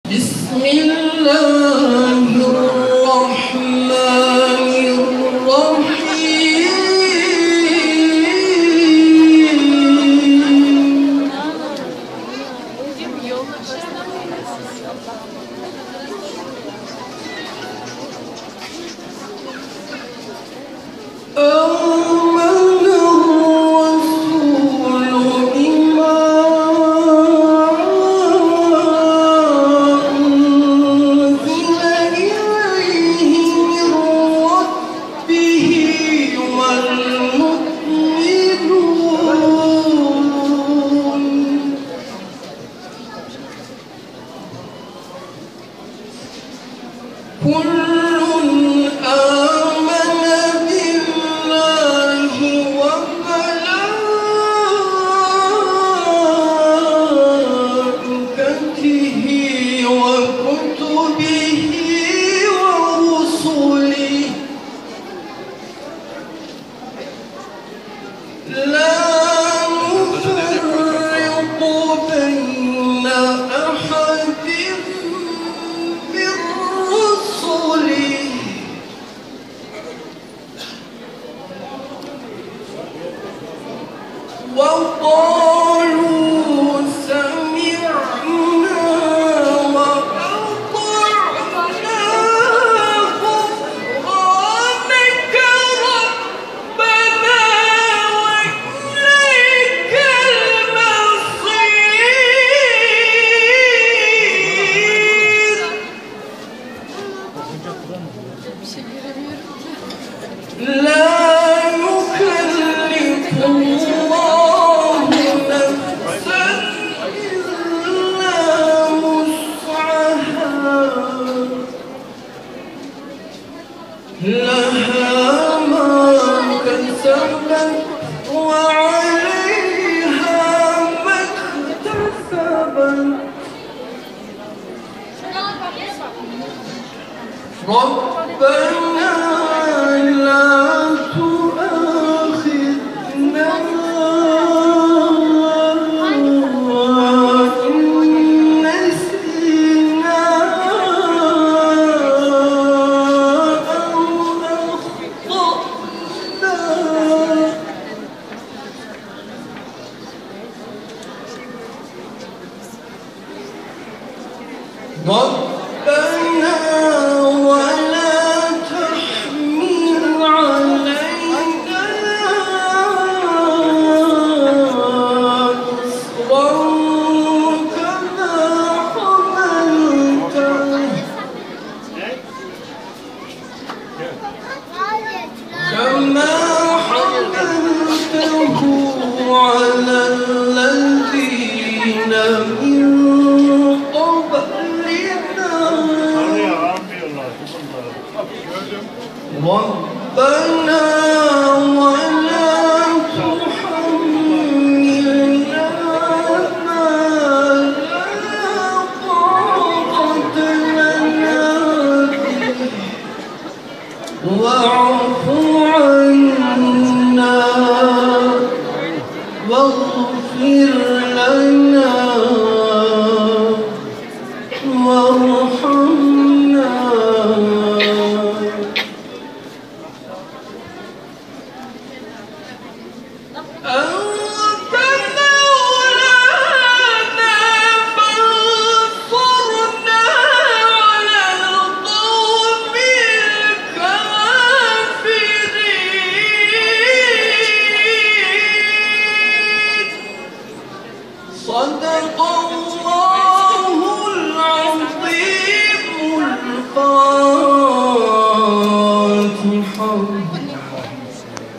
بسم الله الرحمن الرحيم. وقالوا سمعنا وأطعنا غفرانك ربنا وإليك المصير. لا يكلف الله نفسا إلا وسعها لها ما كسبت وعليها ما اكتسبت. ربنا لا تؤاخذنا إن نسينا أو أخطأنا. ربنا ولا تحمل علينا إصرا كما حملته على الذين من قبلنا. ربنا ولا تحملنا ما لا طاقة لنا به واعف عنا واغفر لنا وارحمنا. صدق